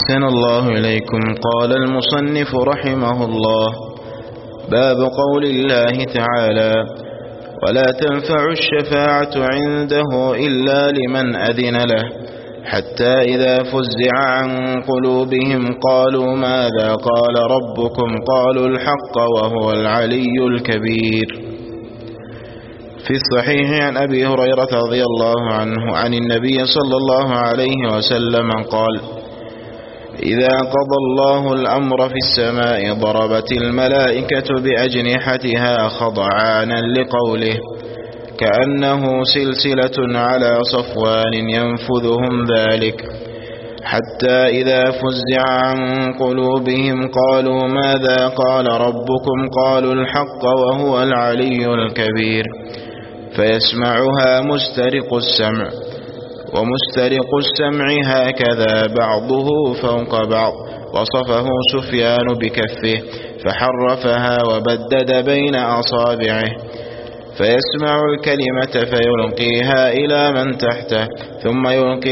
أحسن الله إليكم. قال المصنف رحمه الله: باب قول الله تعالى: ولا تنفع الشفاعة عنده إلا لمن أذن له، حتى إذا فزع عن قلوبهم قالوا ماذا قال ربكم قالوا الحق وهو العلي الكبير. في الصحيح عن أبي هريرة رضي الله عنه عن النبي صلى الله عليه وسلم قال: إذا قضى الله الأمر في السماء ضربت الملائكة بأجنحتها خضعانا لقوله، كأنه سلسلة على صفوان ينفذهم ذلك، حتى إذا فزع عن قلوبهم قالوا ماذا قال ربكم قالوا الحق وهو العلي الكبير، فيسمعها مسترق السمع، ومسترق السمع هكذا بعضه فوق بعض. وصفه سفيان بكفه فحرفها وبدد بين أصابعه، فيسمع الكلمة فيلقيها إلى من تحته ثم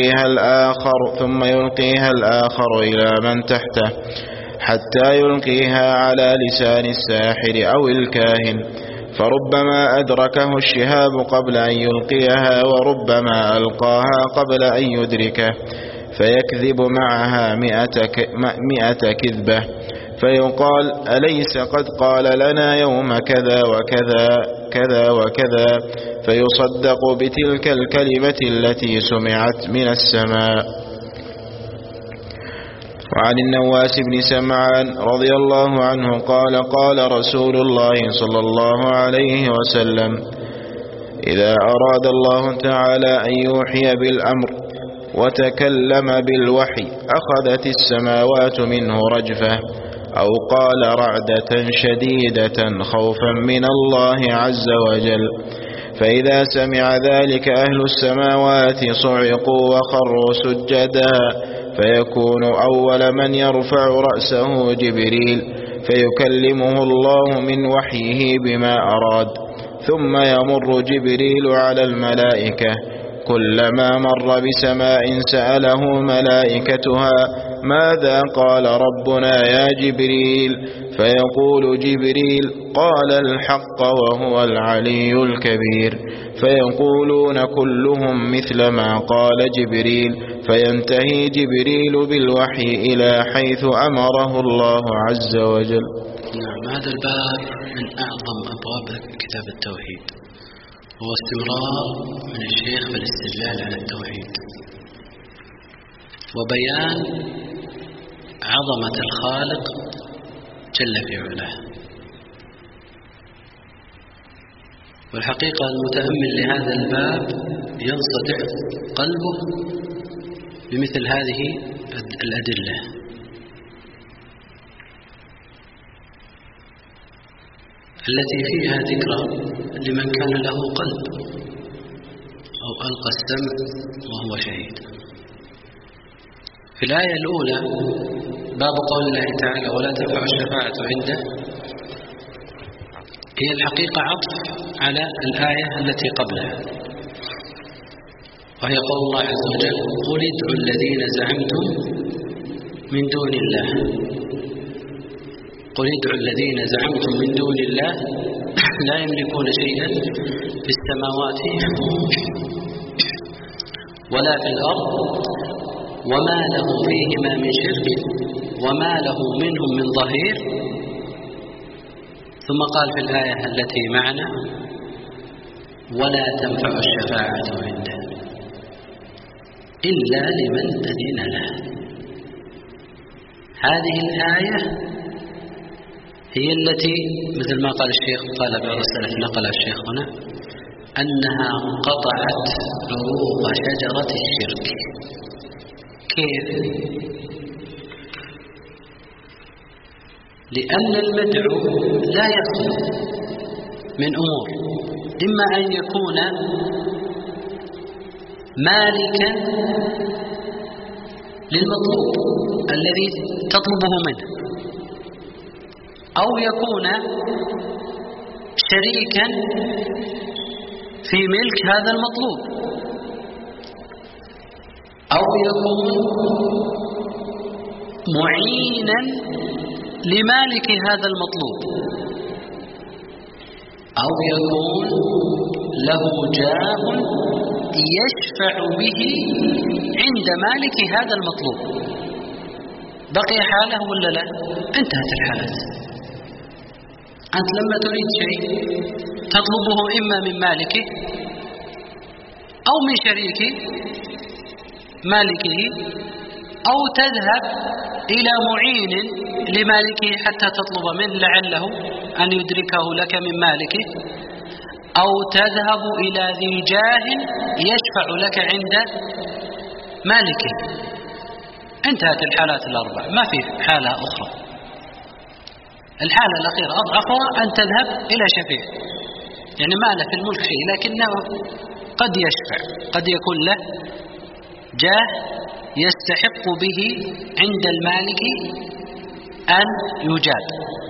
يلقيها الآخر إلى من تحته، حتى يلقيها على لسان الساحر أو الكاهن، فربما أدركه الشهاب قبل أن يلقيها، وربما ألقاها قبل أن يدركه، فيكذب معها 100 كذبة، فيقال: أليس قد قال لنا يوم كذا وكذا كذا وكذا، فيصدق بتلك الكلمة التي سمعت من السماء. وعن النواس بن سمعان رضي الله عنه قال: قال رسول الله صلى الله عليه وسلم: إذا أراد الله تعالى أن يوحي بالأمر وتكلم بالوحي أخذت السماوات منه رجفة، أو قال رعدة شديدة خوفا من الله عز وجل، فإذا سمع ذلك أهل السماوات صعقوا وخروا سجدا، فيكون أول من يرفع رأسه جبريل، فيكلمه الله من وحيه بما أراد، ثم يمر جبريل على الملائكة، كلما مر بسماء سأله ملائكتها: ماذا قال ربنا يا جبريل؟ فيقول جبريل: قال الحق وهو العلي الكبير، فيقولون كلهم مثل ما قال جبريل، فينتهي جبريل بالوحي إلى حيث أمره الله عز وجل. نعم، هذا الباب من أعظم أبواب كتاب التوحيد، هو استمرار من الشيخ في الاستدلال على التوحيد وبيان عظمة الخالق جل في علاه. والحقيقة المتأمل لهذا الباب ينصدع قلبه بمثل هذه الأدلة، التي فيها ذكرى لمن كان له قلب أو ألقى السمع وهو شهيد. في الآية الأولى باب قول الله تعالى: ولا تنفع الشفاعة عنده، هي الحقيقة عطف على الآية التي قبلها، وهي قول الله عز وجل: قل ادعوا الذين زعمتم من دون الله. قل ادعوا الذين زعمتم من دون الله لا يملكون شيئا في السماوات ولا في الأرض، وما له فيهما من شرك وما له منهم من ظهير. ثم قال في الآية التي معنا: ولا تنفع الشفاعة عنده إلا لمن أذن له. هذه الآية هي التي مثل ما قال الشيخ، قال بعض السلف نقل الشيخ هنا، أنها قطعت عروق شجرة الشرك. كيف؟ لأن المدعو لا يخلو من أمور، إما أن يكون مالكا للمطلوب الذي تطلبه منه، أو يكون شريكا في ملك هذا المطلوب، أو يكون معينا لمالك هذا المطلوب، أو يكون له جاه يشفع به عند مالك هذا المطلوب. بقي حاله ولا لا؟ انتهت الحالات. أنت لما تريد شيء تطلبه إما من مالكه أو من شريك مالكه، أو تذهب إلى معين لمالكه حتى تطلب منه لعله أن يدركه لك من مالكه، أو تذهب إلى ذي جاه يشفع لك عند مالكه. انتهت الحالات الأربع، ما في حالة أخرى. الحالة الأخيرة أضعفها أن تذهب إلى شفيع، يعني ما له في الملك شيء لكنه قد يشفع، قد يكون له جاه يستحق به عند المالك أن يجاد.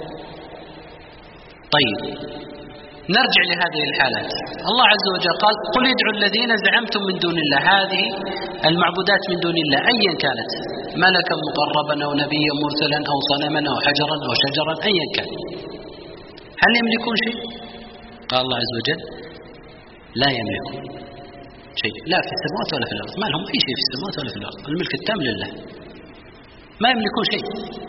طيب نرجع لهذه الحالات. الله عز وجل قال: قل ادعوا الذين زعمتم من دون الله. هذه المعبودات من دون الله أيا كانت، ملكا مقربا أو نبيا مرسلا أو صنما أو حجرا أو شجرا أيا كان، هل يملكون شيء؟ قال الله عز وجل: لا يملكون شيء، لا في السماوات ولا في الأرض، ما لهم أي شيء في السماوات ولا في الأرض، الملك التام لله، ما يملكون شيء.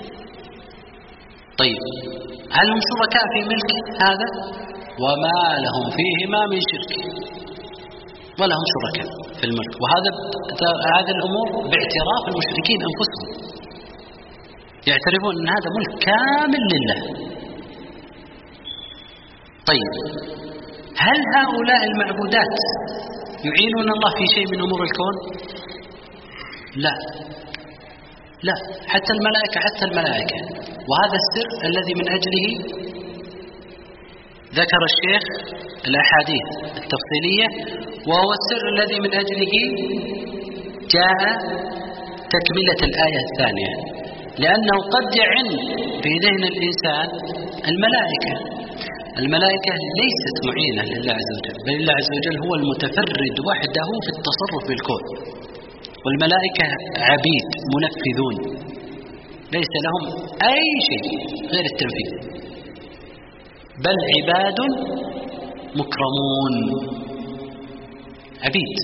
طيب هل هم شركاء في ملك هذا؟ وما لهم فيهما من شرك، ولا هم شركاء في الملك. وهذا الأمور باعتراف المشركين أنفسهم، يعترفون أن هذا ملك كامل لله. طيب هل هؤلاء المعبودات يعينون الله في شيء من أمور الكون؟ لا، حتى الملائكة. وهذا السر الذي من أجله ذكر الشيخ الأحاديث التفصيلية، وهو السر الذي من أجله جاء تكملة الآية الثانية، لأنه قد يعن في ذهن الإنسان الملائكة ليست معينة لله عز وجل، بل الله عز وجل هو المتفرد وحده في التصرف بالكون، والملائكة عبيد منفذون ليس لهم أي شيء غير التنفيذ، بل عباد مكرمون عبيد.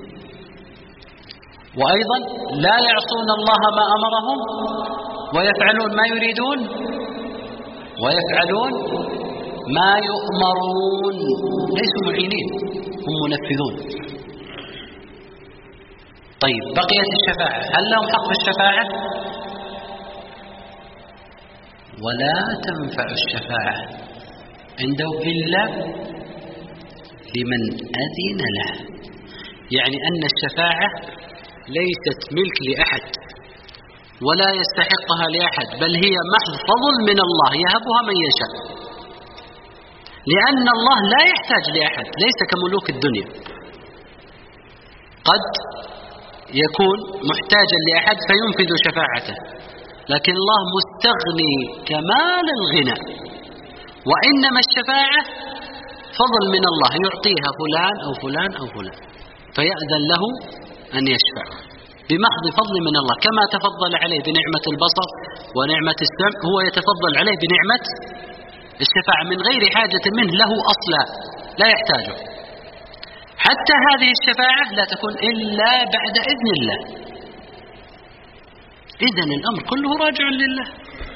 وأيضا لا يعصون الله ما أمرهم ويفعلون ما يريدون ويفعلون ما يؤمرون، ليسوا معينين، هم منفذون. طيب بقيت الشفاعة، هل لهم حق في الشفاعة؟ ولا تنفع الشفاعة عنده إلا لمن أذن له، يعني أن الشفاعة ليست ملك لأحد ولا يستحقها لأحد، بل هي محض فضل من الله يهبها من يشاء، لأن الله لا يحتاج لأحد، ليس كملوك الدنيا قد يكون محتاجا لأحد فينفذ شفاعته، لكن الله مستغني كمال الغنى. وإنما الشفاعة فضل من الله يعطيها فلان أو فلان أو فلان، فيأذن له أن يشفع بمحض فضل من الله، كما تفضل عليه بنعمة البصر ونعمة السمع، هو يتفضل عليه بنعمة الشفاعة من غير حاجة منه له أصلا، لا يحتاجه. حتى هذه الشفاعة لا تكون إلا بعد إذن الله. إذن الأمر كله راجع لله،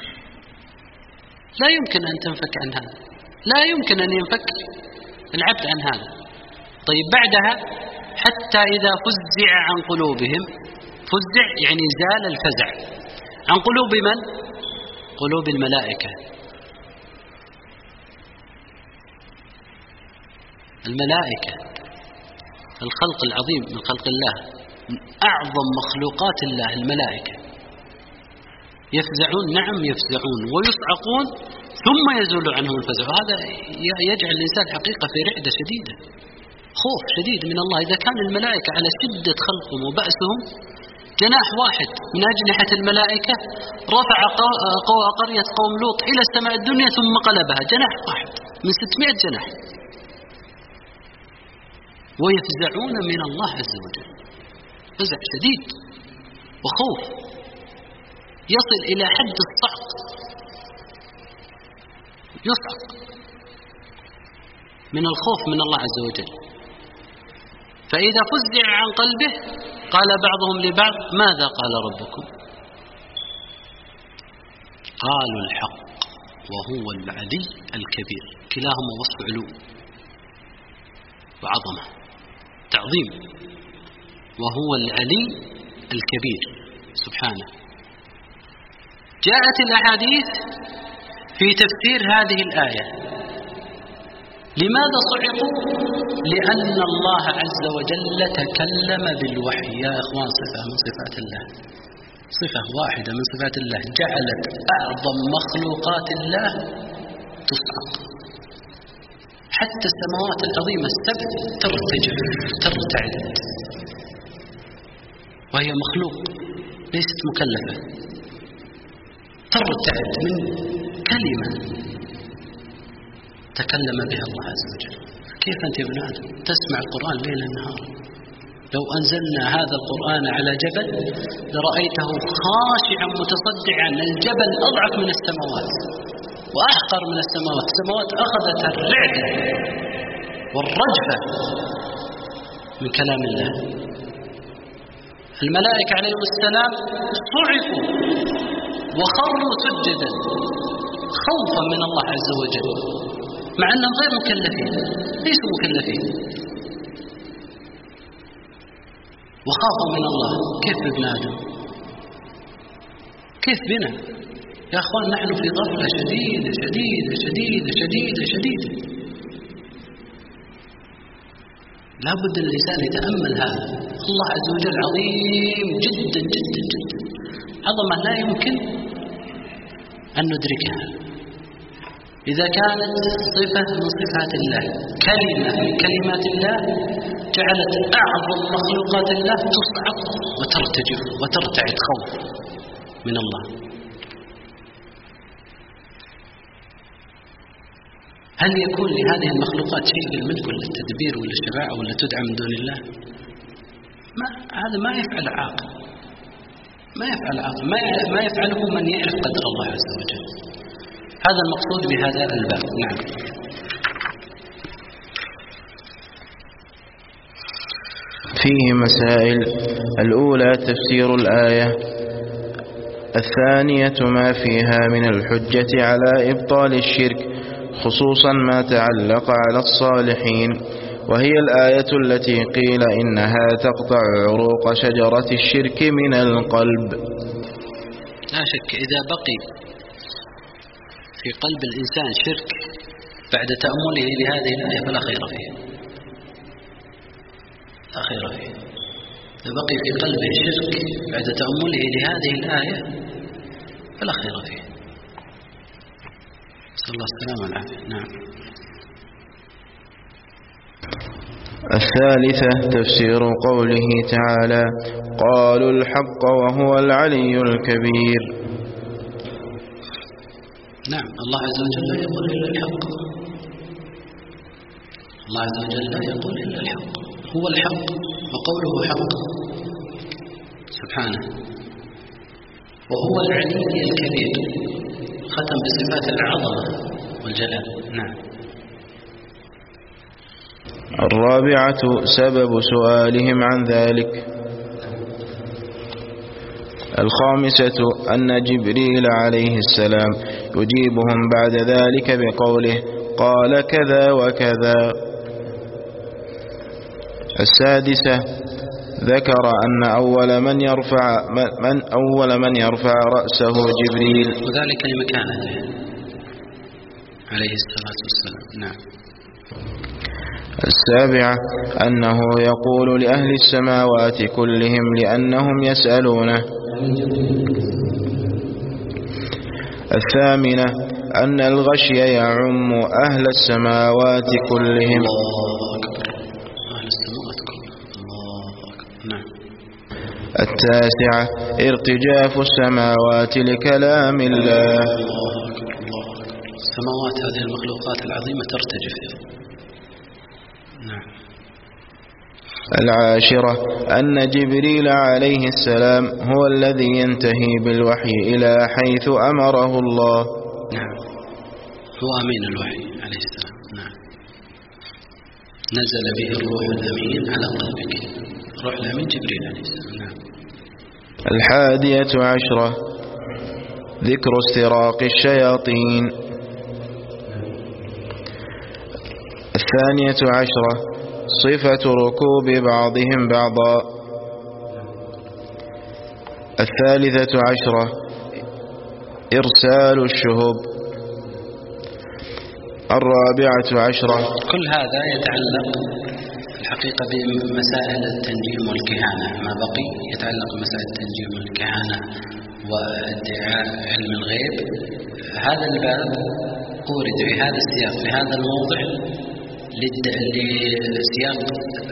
لا يمكن أن تنفك عن هذا، لا يمكن أن ينفك العبد عن هذا. طيب بعدها حتى إذا فزع عن قلوبهم، فزع يعني زال الفزع، عن قلوب من؟ قلوب الملائكة. الملائكة الخلق العظيم من خلق الله، من أعظم مخلوقات الله الملائكة، يفزعون، نعم يفزعون ويصعقون ثم يزول عنهم الفزع. هذا يجعل الإنسان حقيقة في رعدة شديدة، خوف شديد من الله. إذا كان الملائكة على شدة خلقهم وبأسهم، جناح واحد من أجنحة الملائكة رفع قرية قوم لوط إلى السماء الدنيا ثم قلبها، جناح واحد من 600 جناح، ويفزعون من الله عز وجل فزع شديد وخوف. يصل إلى حد الصعق، يصعق من الخوف من الله عز وجل. فإذا فزع عن قلبه قال بعضهم لبعض ماذا قال ربكم؟ قالوا الحق وهو العلي الكبير. كلاهما وصف علو وعظمة تعظيم، وهو العلي الكبير سبحانه. جاءت الأحاديث في تفسير هذه الآية. لماذا صعقوا؟ لأن الله عز وجل تكلم بالوحي. يا إخوان صفة من صفات الله، صفة واحدة من صفات الله جعلت أعظم مخلوقات الله تصعق. حتى السماوات العظيمة السبع ترتجف ترتعد، وهي مخلوق ليست مكلفة، ترتعد من كلمة تكلم بها الله عز وجل. كيف أنت يا ابن آدم تسمع القرآن ليل النهار؟ لو أنزلنا هذا القرآن على جبل لرأيته خاشعا متصدعا. الجبل أضعف من السماوات وأحقر من السماوات. السماوات أخذت الرعدة والرجفة من كلام الله. الملائكة عليهم السلام صعقوا وخروا سجدا خوفا من الله عز وجل، مع أنهم غير مكلفين، ليسوا مكلفين، وخافوا من الله. كيف ابن آدم؟ كيف بنا يا أخوان؟ نحن في غفلة شديدة شديدة شديدة شديدة شديدة. لا بد الإنسان يتأمل هذا. الله عز وجل عظيم جدا جدا جدا، عظمة لا يمكن أن ندركها. إذا كانت صفة من صفات الله، كلمة من كلمات الله، جعلت أعظم مخلوقات الله تصعق وترتجف وترتعد خوف من الله. هل يكون لهذه المخلوقات شيء للملك ولا التدبير ولا الشفاعة ولا تدعى من دون الله؟ هذا ما يفعل عاقل، ما يفعل عاقل، ما يفعله من يعرف قدر الله عز وجل. هذا المقصود بهذا الباب. نعم. فيه مسائل. الأولى تفسير الآية. الثانية ما فيها من الحجة على إبطال الشرك، خصوصا ما تعلق على الصالحين، وهي الآية التي قيل إنها تقطع عروق شجرة الشرك من القلب. لا شك إذا بقي في قلب الإنسان شرك بعد تأمله لهذه الآية فلا خير فيه، لا خير فيه. إذا بقي في قلبه شرك بعد تأمله لهذه الآية فلا خير فيه. صلى الله السلام والعافية. نعم. الثالثة تفسير قوله تعالى: قالوا الحق وهو العلي الكبير. نعم، الله عز وجل لا يقول إلا الحق. الله عز وجل لا يقول إلا الحق، هو الحق وقوله حق سبحانه. وهو العلي الكبير، ختم بصفات العظمة والجلال. نعم. الرابعة سبب سؤالهم عن ذلك. الخامسة أن جبريل عليه السلام يجيبهم بعد ذلك بقوله: قال كذا وكذا. السادسة ذكر أن أول من يرفع رأسه جبريل، وذلك لمكانه عليه الصلاة والسلام. نعم. السابعة أنه يقول لأهل السماوات كلهم لأنهم يسألونه. الثامنة أن الغشي يعم أهل السماوات كلهم. أهل السماوات كلهم. نعم. التاسعة ارتجاف السماوات لكلام الله. السماوات هذه المخلوقات العظيمة ترتجف. نعم. العاشرة أن جبريل عليه السلام هو الذي ينتهي بالوحي إلى حيث أمره الله. نعم، هو أمين الوحي عليه السلام. نعم، نزل به الروح الأمين على قلبك. الروح الأمين جبريل عليه السلام. نعم. الحادية عشرة ذكر استراق الشياطين. الثانية عشرة صفة ركوب بعضهم بعضا. الثالثة عشرة إرسال الشهب. الرابعة عشرة. كل هذا يتعلق الحقيقة بمسائل التنجيم والكهانة. ما بقي يتعلق بمسائل التنجيم والكهانة وادعاء علم الغيب. هذا الباب أورد في هذا السياق في هذا الموضع لسياق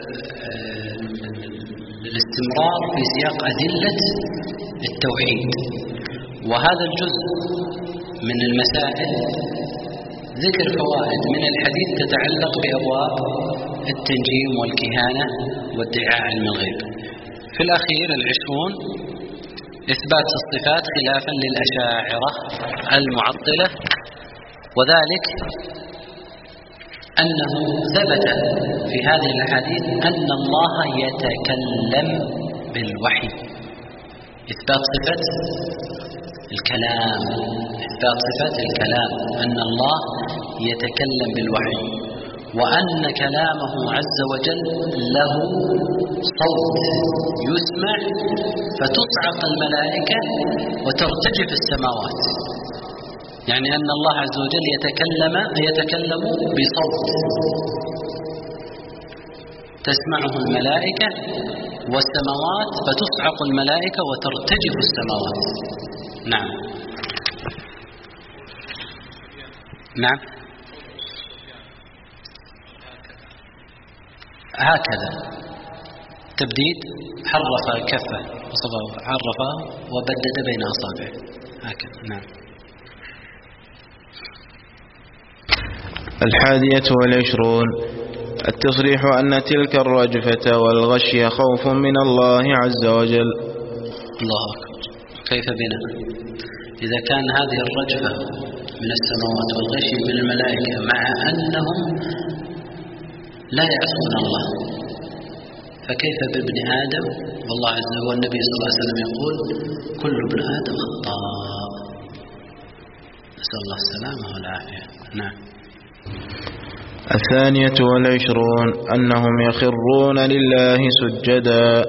الاستمرار في سياق أدلة التوحيد. وهذا الجزء من المسائل ذكر فوائد من الحديث تتعلق بأبواب التنجيم والكهانة وادعاء علم الغيب. في الأخير 20 إثبات الصفات خلافا للأشاعرة المعطلة، وذلك أنه ثبت في هذه الحديث أن الله يتكلم بالوحي. إثبات صفة الكلام، إثبات صفة الكلام، أن الله يتكلم بالوحي، وأن كلامه عز وجل له صوت يسمع فتصعق الملائكة وترتجف السماوات. يعني أن الله عز وجل يتكلم بصوت تسمعه الملائكة والسماوات فتصعق الملائكة وترتجف السماوات. نعم. نعم، هكذا تبديد، حرف كفه عرفه وبدد بين أصابعه هكذا. نعم. الحادية والعشرون التصريح أن تلك الرجفة والغشي خوف من الله عز وجل. الله أكبر. كيف بنا إذا كان هذه الرجفة من السماوات والغشي من الملائكة مع أنهم لا يعصون الله، فكيف بابن آدم؟ والله عز وجل والنبي صلى الله عليه وسلم يقول كل ابن آدم خطاء، نسأل الله السلامة والعافية. نعم. الثانية والعشرون أنهم يخرون لله سجدا.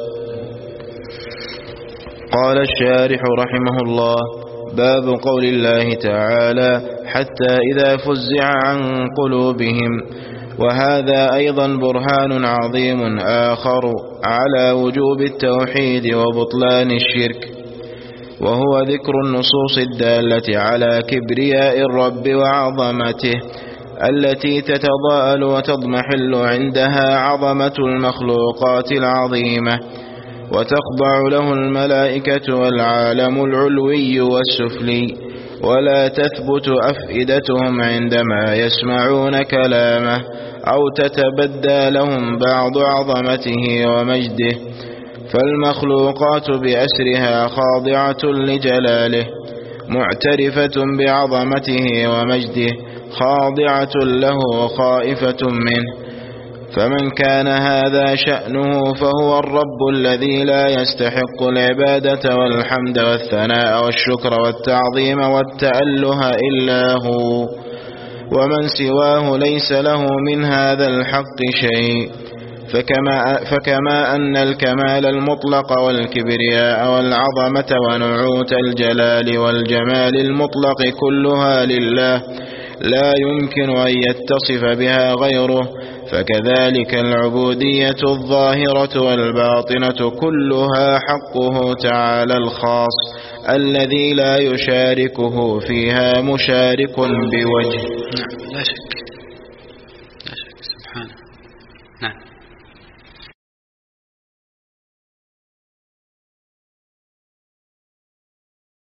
قال الشارح رحمه الله: باب قول الله تعالى: حتى إذا فزع عن قلوبهم. وهذا أيضا برهان عظيم آخر على وجوب التوحيد وبطلان الشرك، وهو ذكر النصوص الدالة على كبرياء الرب وعظمته التي تتضاءل وتضمحل عندها عظمة المخلوقات العظيمة، وتخضع له الملائكة والعالم العلوي والسفلي، ولا تثبت أفئدتهم عندما يسمعون كلامه، أو تتبدى لهم بعض عظمته ومجده، فالمخلوقات بأسرها خاضعة لجلاله، معترفة بعظمته ومجده، خاضعة له خائفة منه. فمن كان هذا شأنه فهو الرب الذي لا يستحق العبادة والحمد والثناء والشكر والتعظيم والتأله إلا هو، ومن سواه ليس له من هذا الحق شيء. فكما أن الكمال المطلق والكبرياء والعظمة ونعوت الجلال والجمال المطلق كلها لله لا يمكن أن يتصف بها غيره، فكذلك العبودية الظاهرة والباطنة كلها حقه تعالى الخاص الذي لا يشاركه فيها مشارك بوجه. لا شك.